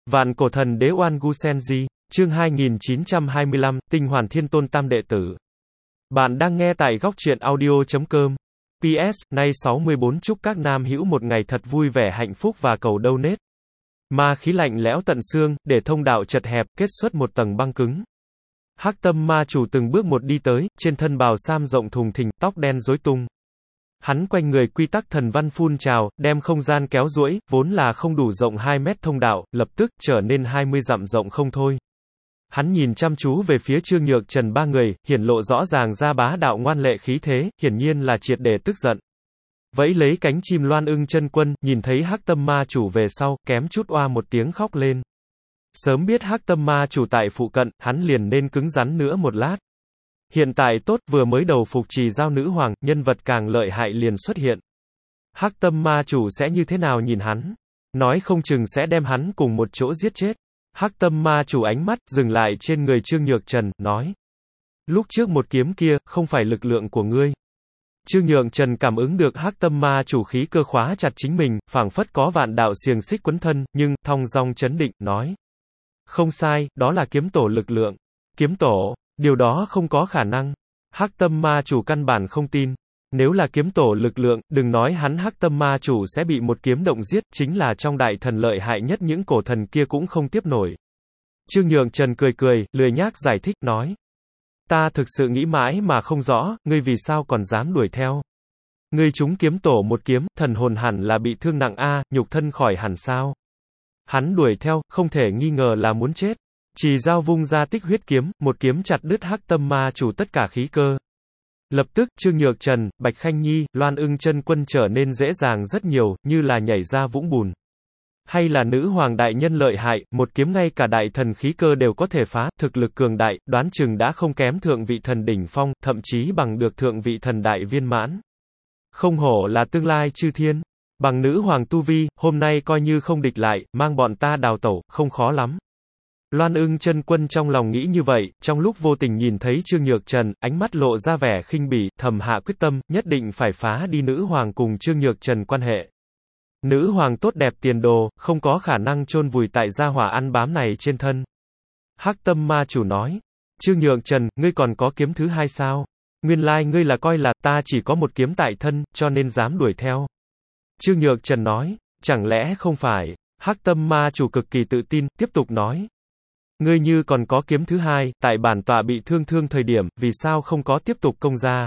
Vạn cổ thần đế Oan Gu Senji, chương 2925, Tinh Hoàn Thiên Tôn Tam Đệ Tử. Bạn đang nghe tại góc truyện audio.com. PS, nay 64 chúc các nam hữu một ngày thật vui vẻ hạnh phúc và cầu donate. Ma khí lạnh lẽo tận xương, để thông đạo chật hẹp, kết xuất một tầng băng cứng. Hắc Tâm Ma Chủ từng bước một đi tới, trên thân bào sam rộng thùng thình, tóc đen rối tung. Hắn quanh người quy tắc thần văn phun trào, đem không gian kéo duỗi, vốn là không đủ rộng 2 mét thông đạo, lập tức trở nên 20 dặm rộng không thôi. Hắn nhìn chăm chú về phía Trương Nhược Trần ba người, hiển lộ rõ ràng ra bá đạo ngoan lệ khí thế, hiển nhiên là triệt để tức giận. Vẫy lấy cánh chim Loan Ưng Chân Quân, nhìn thấy Hắc Tâm Ma Chủ về sau, kém chút oa một tiếng khóc lên. Sớm biết Hắc Tâm Ma Chủ tại phụ cận, hắn liền nên cứng rắn nữa một lát. Hiện tại tốt, vừa mới đầu phục trì giao nữ hoàng, nhân vật càng lợi hại liền xuất hiện. Hắc Tâm Ma Chủ sẽ như thế nào nhìn hắn? Nói không chừng sẽ đem hắn cùng một chỗ giết chết. Hắc Tâm Ma Chủ ánh mắt dừng lại trên người Trương Nhược Trần, nói: lúc trước một kiếm kia, không phải lực lượng của ngươi. Trương Nhược Trần cảm ứng được Hắc Tâm Ma Chủ khí cơ khóa chặt chính mình, phảng phất có vạn đạo xiềng xích quấn thân, nhưng, thong dong chấn định, nói: không sai, đó là kiếm tổ lực lượng. Kiếm tổ? Điều đó không có khả năng. Hắc Tâm Ma Chủ căn bản không tin. Nếu là kiếm tổ lực lượng, đừng nói hắn Hắc Tâm Ma Chủ sẽ bị một kiếm động giết, chính là trong đại thần lợi hại nhất những cổ thần kia cũng không tiếp nổi. Trương Nhược Trần cười cười, lười nhác giải thích, nói: ta thực sự nghĩ mãi mà không rõ, ngươi vì sao còn dám đuổi theo. Ngươi trúng kiếm tổ một kiếm, thần hồn hẳn là bị thương nặng a, nhục thân khỏi hẳn sao. Hắn đuổi theo, không thể nghi ngờ là muốn chết. Chỉ giao vung ra tích huyết kiếm, một kiếm chặt đứt Hắc Tâm Ma Chủ tất cả khí cơ. Lập tức, Trương Nhược Trần, Bạch Khanh Nhi, Loan Ưng Chân Quân trở nên dễ dàng rất nhiều, như là nhảy ra vũng bùn. Hay là nữ hoàng đại nhân lợi hại, một kiếm ngay cả đại thần khí cơ đều có thể phá, thực lực cường đại, đoán chừng đã không kém thượng vị thần đỉnh phong, thậm chí bằng được thượng vị thần đại viên mãn. Không hổ là tương lai chư thiên. Bằng nữ hoàng tu vi, hôm nay coi như không địch lại, mang bọn ta đào tẩu, không khó lắm. Loan Ưng Chân Quân trong lòng nghĩ như vậy, trong lúc vô tình nhìn thấy Trương Nhược Trần, ánh mắt lộ ra vẻ khinh bỉ, thầm hạ quyết tâm, nhất định phải phá đi nữ hoàng cùng Trương Nhược Trần quan hệ. Nữ hoàng tốt đẹp tiền đồ, không có khả năng chôn vùi tại gia hỏa ăn bám này trên thân. Hắc Tâm Ma Chủ nói: Trương Nhược Trần, ngươi còn có kiếm thứ hai sao? Nguyên lai ngươi là coi là ta chỉ có một kiếm tại thân, cho nên dám đuổi theo. Trương Nhược Trần nói: chẳng lẽ không phải? Hắc Tâm Ma Chủ cực kỳ tự tin, tiếp tục nói: ngươi như còn có kiếm thứ hai, tại bản tọa bị thương thời điểm, vì sao không có tiếp tục công ra?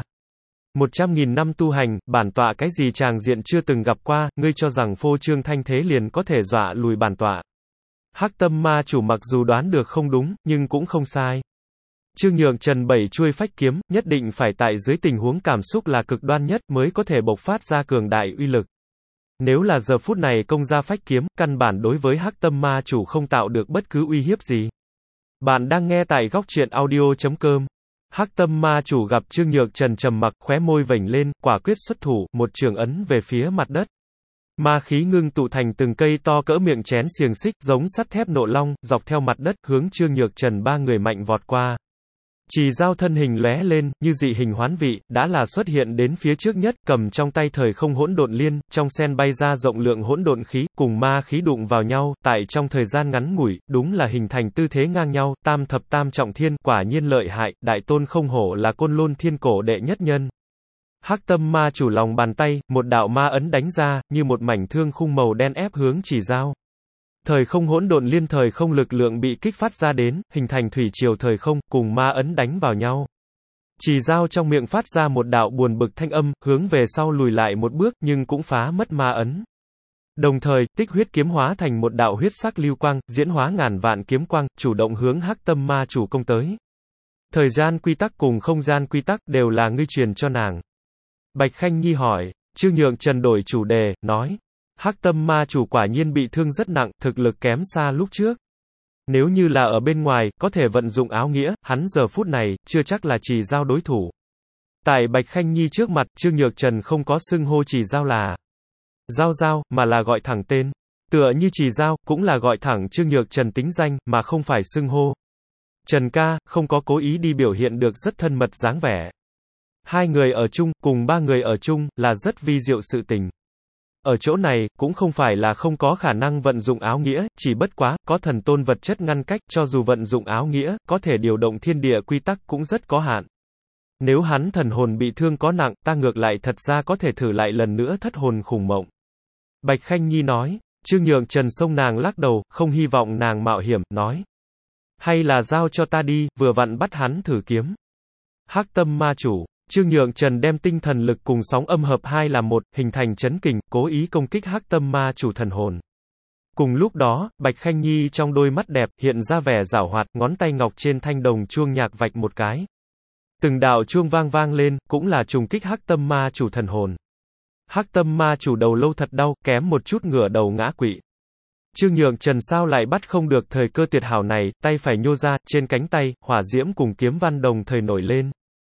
100.000 năm tu hành, bản tọa cái gì tràng diện chưa từng gặp qua, ngươi cho rằng phô trương thanh thế liền có thể dọa lùi bản tọa. Hắc Tâm Ma Chủ mặc dù đoán được không đúng, nhưng cũng không sai. Trương Nhược Trần bảy chuôi phách kiếm, nhất định phải tại dưới tình huống cảm xúc là cực đoan nhất mới có thể bộc phát ra cường đại uy lực. Nếu là giờ phút này công ra phách kiếm, căn bản đối với Hắc Tâm Ma Chủ không tạo được bất cứ uy hiếp gì. Bạn đang nghe tại góc truyện audio.com. Hắc Tâm Ma Chủ gặp Trương Nhược Trần trầm mặc, khóe môi vểnh lên, quả quyết xuất thủ, một trường ấn về phía mặt đất. Ma khí ngưng tụ thành từng cây to cỡ miệng chén xiềng xích, giống sắt thép nộ long, dọc theo mặt đất, hướng Trương Nhược Trần ba người mạnh vọt qua. Chỉ giao thân hình lóe lên, như dị hình hoán vị, đã là xuất hiện đến phía trước nhất, cầm trong tay thời không hỗn độn liên, trong sen bay ra rộng lượng hỗn độn khí, cùng ma khí đụng vào nhau, tại trong thời gian ngắn ngủi, đúng là hình thành tư thế ngang nhau, tam thập tam trọng thiên, quả nhiên lợi hại, đại tôn không hổ là Côn Lôn Thiên cổ đệ nhất nhân. Hắc Tâm Ma Chủ lòng bàn tay, một đạo ma ấn đánh ra, như một mảnh thương khung màu đen ép hướng chỉ giao. Thời không hỗn độn liên thời không lực lượng bị kích phát ra đến, hình thành thủy triều thời không, cùng ma ấn đánh vào nhau. Chỉ giao trong miệng phát ra một đạo buồn bực thanh âm, hướng về sau lùi lại một bước, nhưng cũng phá mất ma ấn. Đồng thời, tích huyết kiếm hóa thành một đạo huyết sắc lưu quang, diễn hóa ngàn vạn kiếm quang, chủ động hướng Hắc Tâm Ma Chủ công tới. Thời gian quy tắc cùng không gian quy tắc đều là ngươi truyền cho nàng. Bạch Khanh Nhi hỏi. Trương Nhược Trần đổi chủ đề, nói: Hắc Tâm Ma Chủ quả nhiên bị thương rất nặng, thực lực kém xa lúc trước. Nếu như là ở bên ngoài, có thể vận dụng áo nghĩa, hắn giờ phút này, chưa chắc là chỉ giao đối thủ. Tại Bạch Khanh Nhi trước mặt, Trương Nhược Trần không có xưng hô chỉ giao là giao, mà là gọi thẳng tên. Tựa như chỉ giao, cũng là gọi thẳng Trương Nhược Trần tính danh, mà không phải xưng hô. Trần ca, không có cố ý đi biểu hiện được rất thân mật dáng vẻ. Hai người ở chung, cùng ba người ở chung, là rất vi diệu sự tình. Ở chỗ này, cũng không phải là không có khả năng vận dụng áo nghĩa, chỉ bất quá, có thần tôn vật chất ngăn cách, cho dù vận dụng áo nghĩa, có thể điều động thiên địa quy tắc cũng rất có hạn. Nếu hắn thần hồn bị thương có nặng, ta ngược lại thật ra có thể thử lại lần nữa thất hồn khủng mộng. Bạch Khanh Nhi nói. Trương Nhượng Trần xông nàng lắc đầu, không hy vọng nàng mạo hiểm, nói. Hay là giao cho ta đi, vừa vặn bắt hắn thử kiếm. Hắc tâm ma chủ. Trương Nhượng Trần đem tinh thần lực cùng sóng âm hợp hai làm một, hình thành chấn kình, cố ý công kích hắc tâm ma chủ thần hồn. Cùng lúc đó, Bạch Khanh Nhi trong đôi mắt đẹp, hiện ra vẻ giảo hoạt, ngón tay ngọc trên thanh đồng chuông nhạc vạch một cái. Từng đạo chuông vang vang lên, cũng là trùng kích hắc tâm ma chủ thần hồn. Hắc tâm ma chủ đầu lâu thật đau, kém một chút ngửa đầu ngã quỵ. Trương Nhượng Trần sao lại bắt không được thời cơ tuyệt hảo này, tay phải nhô ra, trên cánh tay, hỏa diễm cùng kiếm văn đồng thời nổi lên.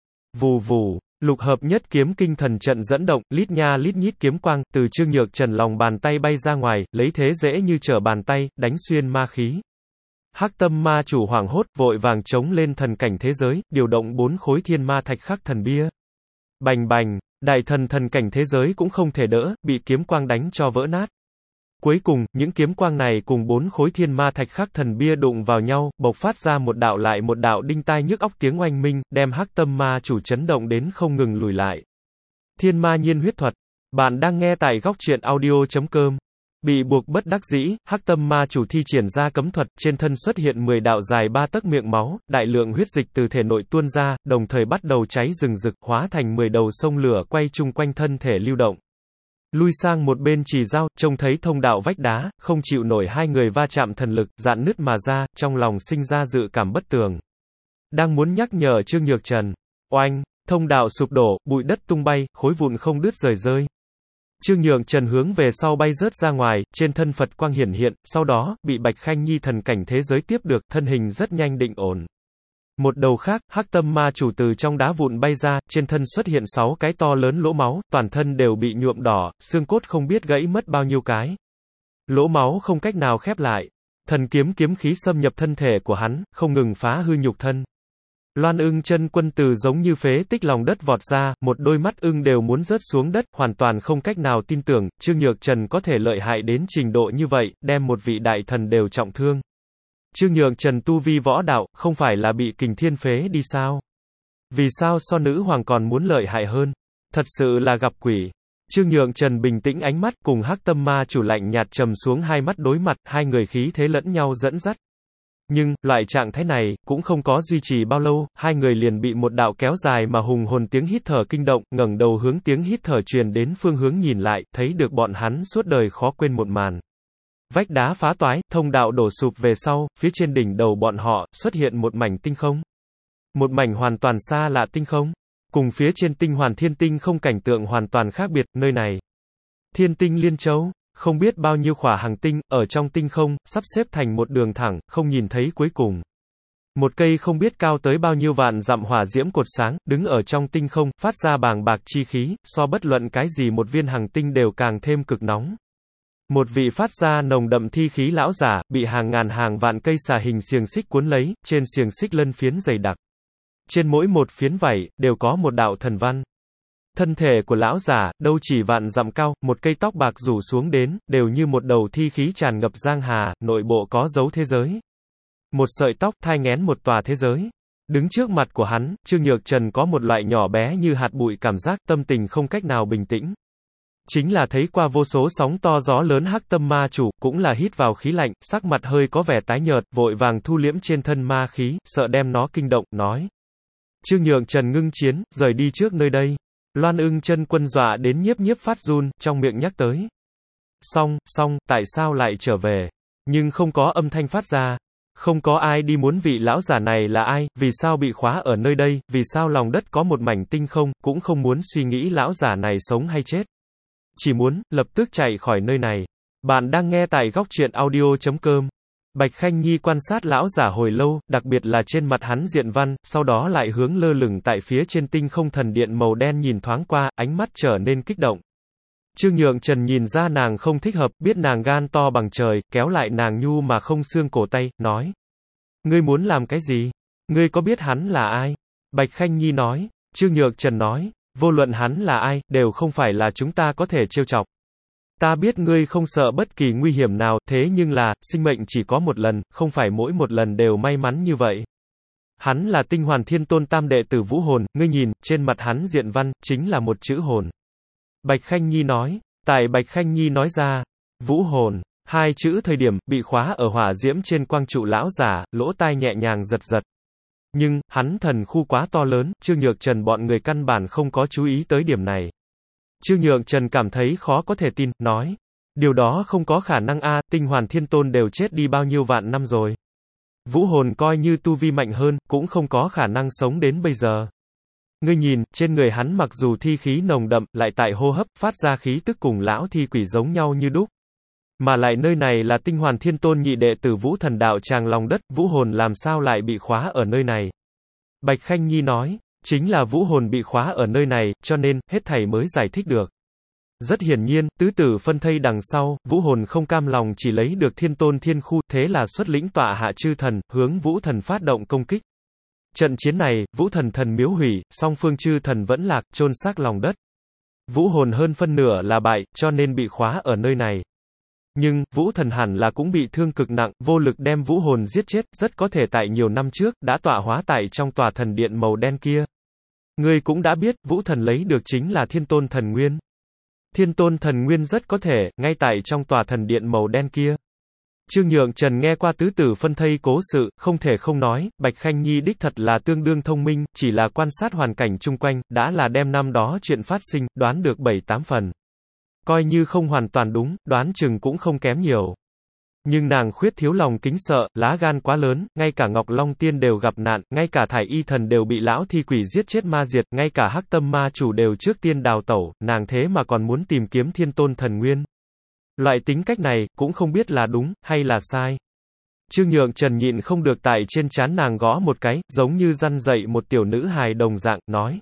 Vù vù, lục hợp nhất kiếm kinh thần trận dẫn động, lít nha lít nhít kiếm quang, từ Trương Nhượng Trần lòng bàn tay bay ra ngoài, lấy thế dễ như trở bàn tay, đánh xuyên ma khí. Hắc tâm ma chủ hoảng hốt, vội vàng chống lên thần cảnh thế giới, điều động 4 khối thiên ma thạch khắc thần bia. Bành bành, đại thần thần cảnh thế giới cũng không thể đỡ, bị kiếm quang đánh cho vỡ nát. Cuối cùng, những kiếm quang này cùng 4 khối thiên ma thạch khắc thần bia đụng vào nhau, bộc phát ra một đạo lại một đạo đinh tai nhức óc tiếng oanh minh, đem hắc tâm ma chủ chấn động đến không ngừng lùi lại. Thiên ma nhiên huyết thuật. Bạn đang nghe tại góc truyện audio.com. Bị buộc bất đắc dĩ, hắc tâm ma chủ thi triển ra cấm thuật, trên thân xuất hiện 10 đạo dài 3 tấc miệng máu, đại lượng huyết dịch từ thể nội tuôn ra, đồng thời bắt đầu cháy rừng rực, hóa thành 10 đầu sông lửa quay chung quanh thân thể lưu động. Lui sang một bên chỉ dao, trông thấy thông đạo vách đá, không chịu nổi hai người va chạm thần lực, dạn nứt mà ra, trong lòng sinh ra dự cảm bất tường. Đang muốn nhắc nhở Trương Nhược Trần. Oanh, thông đạo sụp đổ, bụi đất tung bay, khối vụn không đứt rời rơi. Trương Nhượng Trần hướng về sau bay rớt ra ngoài, trên thân Phật quang hiển hiện, sau đó, bị Bạch Khanh Nhi thần cảnh thế giới tiếp được, thân hình rất nhanh định ổn. Một đầu khác, hắc tâm ma chủ từ trong đá vụn bay ra, trên thân xuất hiện 6 cái to lớn lỗ máu, toàn thân đều bị nhuộm đỏ, xương cốt không biết gãy mất bao nhiêu cái. Lỗ máu không cách nào khép lại. Thần kiếm kiếm khí xâm nhập thân thể của hắn, không ngừng phá hư nhục thân. Loan Ưng chân quân từ giống như phế tích lòng đất vọt ra, một đôi mắt ưng đều muốn rớt xuống đất, hoàn toàn không cách nào tin tưởng, Trương Nhược Trần có thể lợi hại đến trình độ như vậy, đem một vị đại thần đều trọng thương. Trương Nhượng Trần tu vi võ đạo, không phải là bị kình thiên phế đi sao? Vì sao so nữ hoàng còn muốn lợi hại hơn? Thật sự là gặp quỷ. Trương Nhượng Trần bình tĩnh ánh mắt, cùng hắc tâm ma chủ lạnh nhạt trầm xuống hai mắt đối mặt, hai người khí thế lẫn nhau dẫn dắt. Nhưng, loại trạng thái này, cũng không có duy trì bao lâu, hai người liền bị một đạo kéo dài mà hùng hồn tiếng hít thở kinh động, ngẩng đầu hướng tiếng hít thở truyền đến phương hướng nhìn lại, thấy được bọn hắn suốt đời khó quên một màn. Vách đá phá toái, thông đạo đổ sụp về sau, phía trên đỉnh đầu bọn họ, xuất hiện một mảnh tinh không. Một mảnh hoàn toàn xa lạ tinh không. Cùng phía trên tinh hoàn thiên tinh không cảnh tượng hoàn toàn khác biệt, nơi này. Thiên tinh liên châu. Không biết bao nhiêu khỏa hành tinh, ở trong tinh không, sắp xếp thành một đường thẳng, không nhìn thấy cuối cùng. Một cây không biết cao tới bao nhiêu vạn dặm hỏa diễm cột sáng, đứng ở trong tinh không, phát ra bàng bạc chi khí, so bất luận cái gì một viên hành tinh đều càng thêm cực nóng. Một vị phát ra nồng đậm thi khí lão giả, bị hàng ngàn hàng vạn cây xà hình xiềng xích cuốn lấy, trên xiềng xích lân phiến dày đặc. Trên mỗi một phiến vảy, đều có một đạo thần văn. Thân thể của lão giả, đâu chỉ vạn dặm cao, một cây tóc bạc rủ xuống đến, đều như một đầu thi khí tràn ngập giang hà, nội bộ có dấu thế giới. Một sợi tóc thai nghén một tòa thế giới. Đứng trước mặt của hắn, Trương Nhược Trần có một loại nhỏ bé như hạt bụi cảm giác, tâm tình không cách nào bình tĩnh. Chính là thấy qua vô số sóng to gió lớn hắc tâm ma chủ, cũng là hít vào khí lạnh, sắc mặt hơi có vẻ tái nhợt, vội vàng thu liễm trên thân ma khí, sợ đem nó kinh động, nói. Trương Nhượng Trần ngưng chiến, rời đi trước nơi đây. Loan Ưng chân quân dọa đến nhiếp nhiếp phát run, trong miệng nhắc tới. Xong, tại sao lại trở về? Nhưng không có âm thanh phát ra. Không có ai đi muốn vị lão giả này là ai, vì sao bị khóa ở nơi đây, vì sao lòng đất có một mảnh tinh không, cũng không muốn suy nghĩ lão giả này sống hay chết. Chỉ muốn, lập tức chạy khỏi nơi này. Bạn đang nghe tại góc truyện audio.com. Bạch Khanh Nhi quan sát lão giả hồi lâu, đặc biệt là trên mặt hắn diện văn, sau đó lại hướng lơ lửng tại phía trên tinh không thần điện màu đen nhìn thoáng qua, ánh mắt trở nên kích động. Trương Nhượng Trần nhìn ra nàng không thích hợp, biết nàng gan to bằng trời, kéo lại nàng nhu mà không xương cổ tay, nói. Ngươi muốn làm cái gì? Ngươi có biết hắn là ai? Bạch Khanh Nhi nói. Trương Nhượng Trần nói. Vô luận hắn là ai, đều không phải là chúng ta có thể trêu chọc. Ta biết ngươi không sợ bất kỳ nguy hiểm nào, thế nhưng là, sinh mệnh chỉ có một lần, không phải mỗi một lần đều may mắn như vậy. Hắn là Tinh Hoàn Thiên Tôn tam đệ tử Vũ Hồn, ngươi nhìn, trên mặt hắn diện văn, chính là một chữ hồn. Bạch Khanh Nhi nói, tại Bạch Khanh Nhi nói ra, Vũ Hồn, hai chữ thời điểm, bị khóa ở hỏa diễm trên quang trụ lão giả, lỗ tai nhẹ nhàng giật giật. Nhưng, hắn thần khu quá to lớn, Trương Nhược Trần bọn người căn bản không có chú ý tới điểm này. Trương Nhược Trần cảm thấy khó có thể tin, nói, điều đó không có khả năng a, Tinh Hoàn Thiên Tôn đều chết đi bao nhiêu vạn năm rồi. Vũ Hồn coi như tu vi mạnh hơn, cũng không có khả năng sống đến bây giờ. Ngươi nhìn, trên người hắn mặc dù thi khí nồng đậm, lại tại hô hấp, phát ra khí tức cùng lão thi quỷ giống nhau như đúc. Mà lại nơi này là Tinh Hoàn Thiên Tôn nhị đệ tử Vũ Thần Đạo Tràng lòng đất, Vũ Hồn làm sao lại bị khóa ở nơi này? Bạch Khanh Nhi nói, chính là Vũ Hồn bị khóa ở nơi này, cho nên, hết thảy mới giải thích được. Rất hiển nhiên, tứ tử phân thây đằng sau, Vũ Hồn không cam lòng chỉ lấy được Thiên Tôn Thiên Khu, thế là xuất lĩnh tọa hạ chư thần, hướng Vũ Thần phát động công kích. Trận chiến này, Vũ Thần thần miếu hủy, song phương chư thần vẫn lạc, chôn xác lòng đất. Vũ Hồn hơn phân nửa là bại, cho nên bị khóa ở nơi này. Nhưng, Vũ Thần hẳn là cũng bị thương cực nặng, vô lực đem Vũ Hồn giết chết, rất có thể tại nhiều năm trước, đã tọa hóa tại trong tòa thần điện màu đen kia. Ngươi cũng đã biết, Vũ Thần lấy được chính là Thiên Tôn Thần Nguyên. Thiên Tôn Thần Nguyên rất có thể, ngay tại trong tòa thần điện màu đen kia. Trương Nhượng Trần nghe qua tứ tử phân thây cố sự, không thể không nói, Bạch Khanh Nhi đích thật là tương đương thông minh, chỉ là quan sát hoàn cảnh chung quanh, đã là đem năm đó chuyện phát sinh, đoán được 7-8 phần. Coi như không hoàn toàn đúng, đoán chừng cũng không kém nhiều. Nhưng nàng khuyết thiếu lòng kính sợ, lá gan quá lớn, ngay cả Ngọc Long Tiên đều gặp nạn, ngay cả Thải Y Thần đều bị lão thi quỷ giết chết ma diệt, ngay cả Hắc Tâm Ma Chủ đều trước tiên đào tẩu, nàng thế mà còn muốn tìm kiếm Thiên Tôn Thần Nguyên. Loại tính cách này, cũng không biết là đúng, hay là sai. Trương Nhượng Trần nhịn không được tại trên trán nàng gõ một cái, giống như răn dậy một tiểu nữ hài đồng dạng, nói.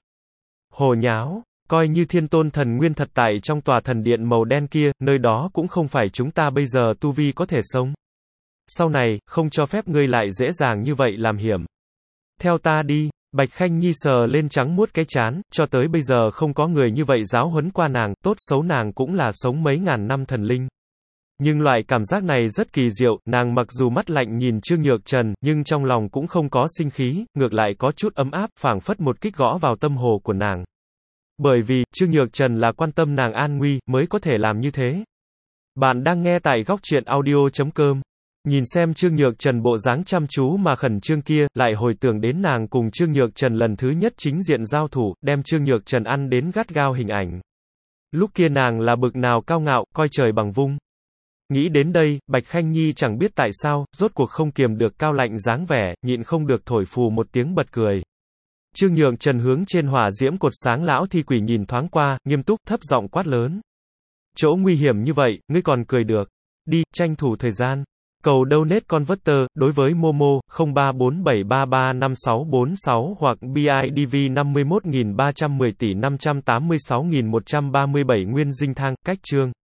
Hồ nháo, coi như Thiên Tôn Thần Nguyên thật tại trong tòa thần điện màu đen kia, nơi đó cũng không phải chúng ta bây giờ tu vi có thể sống. Sau này, không cho phép ngươi lại dễ dàng như vậy làm hiểm. Theo ta đi. Bạch Khanh Nhi sờ lên trắng muốt cái trán, cho tới bây giờ không có người như vậy giáo huấn qua nàng, tốt xấu nàng cũng là sống mấy ngàn năm thần linh. Nhưng loại cảm giác này rất kỳ diệu, nàng mặc dù mắt lạnh nhìn Trương Nhược Trần, nhưng trong lòng cũng không có sinh khí, ngược lại có chút ấm áp, phảng phất một kích gõ vào tâm hồ của nàng. Bởi vì, Trương Nhược Trần là quan tâm nàng an nguy, mới có thể làm như thế. Bạn đang nghe tại góc truyện audio.com. Nhìn xem Trương Nhược Trần bộ dáng chăm chú mà khẩn trương kia, lại hồi tưởng đến nàng cùng Trương Nhược Trần lần thứ nhất chính diện giao thủ, đem Trương Nhược Trần ăn đến gắt gao hình ảnh. Lúc kia nàng là bực nào cao ngạo, coi trời bằng vung. Nghĩ đến đây, Bạch Khanh Nhi chẳng biết tại sao, rốt cuộc không kiềm được cao lạnh dáng vẻ, nhịn không được thổi phù một tiếng bật cười. Trương Nhược Trần hướng trên hỏa diễm cột sáng lão thi quỷ nhìn thoáng qua, nghiêm túc, thấp giọng quát lớn. Chỗ nguy hiểm như vậy, ngươi còn cười được. Đi, tranh thủ thời gian. Cầu donate converter, đối với Momo, 0347335646 hoặc BIDV 51.310 tỷ 586.137 nguyên dinh thang, cách chương.